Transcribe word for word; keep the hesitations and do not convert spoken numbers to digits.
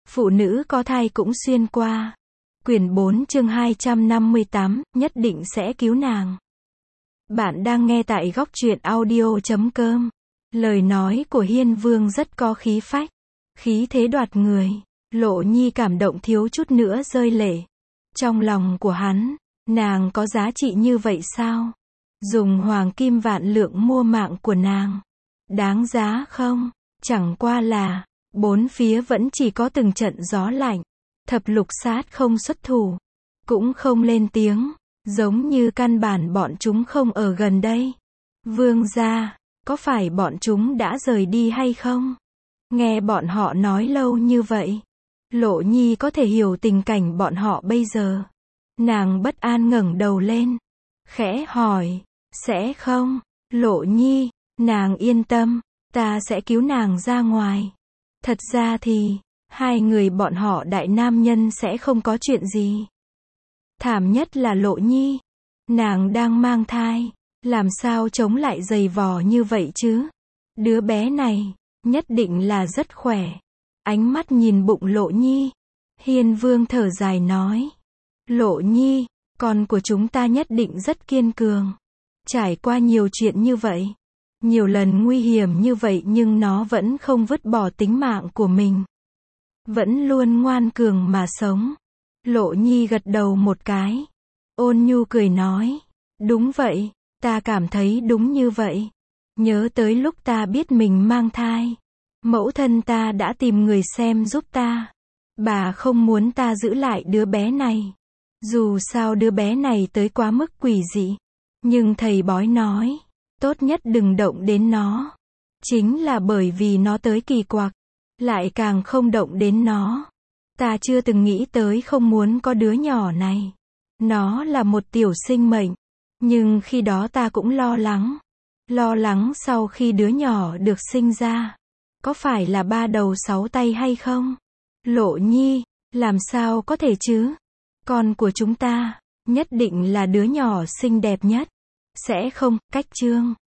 Phụ nữ có thai cũng xuyên qua. Quyển bốn chương hai trăm năm mươi tám, nhất định sẽ cứu nàng. Bạn đang nghe tại góc truyện audio chấm com. Lời nói của Hiên Vương rất có khí phách, khí thế đoạt người. Lộ Nhi cảm động thiếu chút nữa rơi lệ. Trong lòng của hắn, nàng có giá trị như vậy sao? Dùng hoàng kim vạn lượng mua mạng của nàng, đáng giá không? Chẳng qua là, bốn phía vẫn chỉ có từng trận gió lạnh. Thập lục sát không xuất thủ, cũng không lên tiếng, giống như căn bản bọn chúng không ở gần đây. Vương gia, có phải bọn chúng đã rời đi hay không? Nghe bọn họ nói lâu như vậy, Lộ Nhi có thể hiểu tình cảnh bọn họ bây giờ. Nàng bất an ngẩng đầu lên, khẽ hỏi, sẽ không? Lộ Nhi, nàng yên tâm, ta sẽ cứu nàng ra ngoài. Thật ra thì, hai người bọn họ đại nam nhân sẽ không có chuyện gì. Thảm nhất là Lộ Nhi. Nàng đang mang thai, làm sao chống lại giày vò như vậy chứ? Đứa bé này, nhất định là rất khỏe. Ánh mắt nhìn bụng Lộ Nhi, Hiên Vương thở dài nói. Lộ Nhi, con của chúng ta nhất định rất kiên cường. Trải qua nhiều chuyện như vậy, nhiều lần nguy hiểm như vậy nhưng nó vẫn không vứt bỏ tính mạng của mình. Vẫn luôn ngoan cường mà sống. Lộ Nhi gật đầu một cái. Ôn nhu cười nói. Đúng vậy, ta cảm thấy đúng như vậy. Nhớ tới lúc ta biết mình mang thai, mẫu thân ta đã tìm người xem giúp ta. Bà không muốn ta giữ lại đứa bé này. Dù sao đứa bé này tới quá mức quỷ dị. Nhưng thầy bói nói, tốt nhất đừng động đến nó. Chính là bởi vì nó tới kỳ quặc, lại càng không động đến nó. Ta chưa từng nghĩ tới không muốn có đứa nhỏ này. Nó là một tiểu sinh mệnh. Nhưng khi đó ta cũng lo lắng. Lo lắng sau khi đứa nhỏ được sinh ra, có phải là ba đầu sáu tay hay không? Lộ Nhi, làm sao có thể chứ? Con của chúng ta, nhất định là đứa nhỏ xinh đẹp nhất. Sẽ không, cách chương.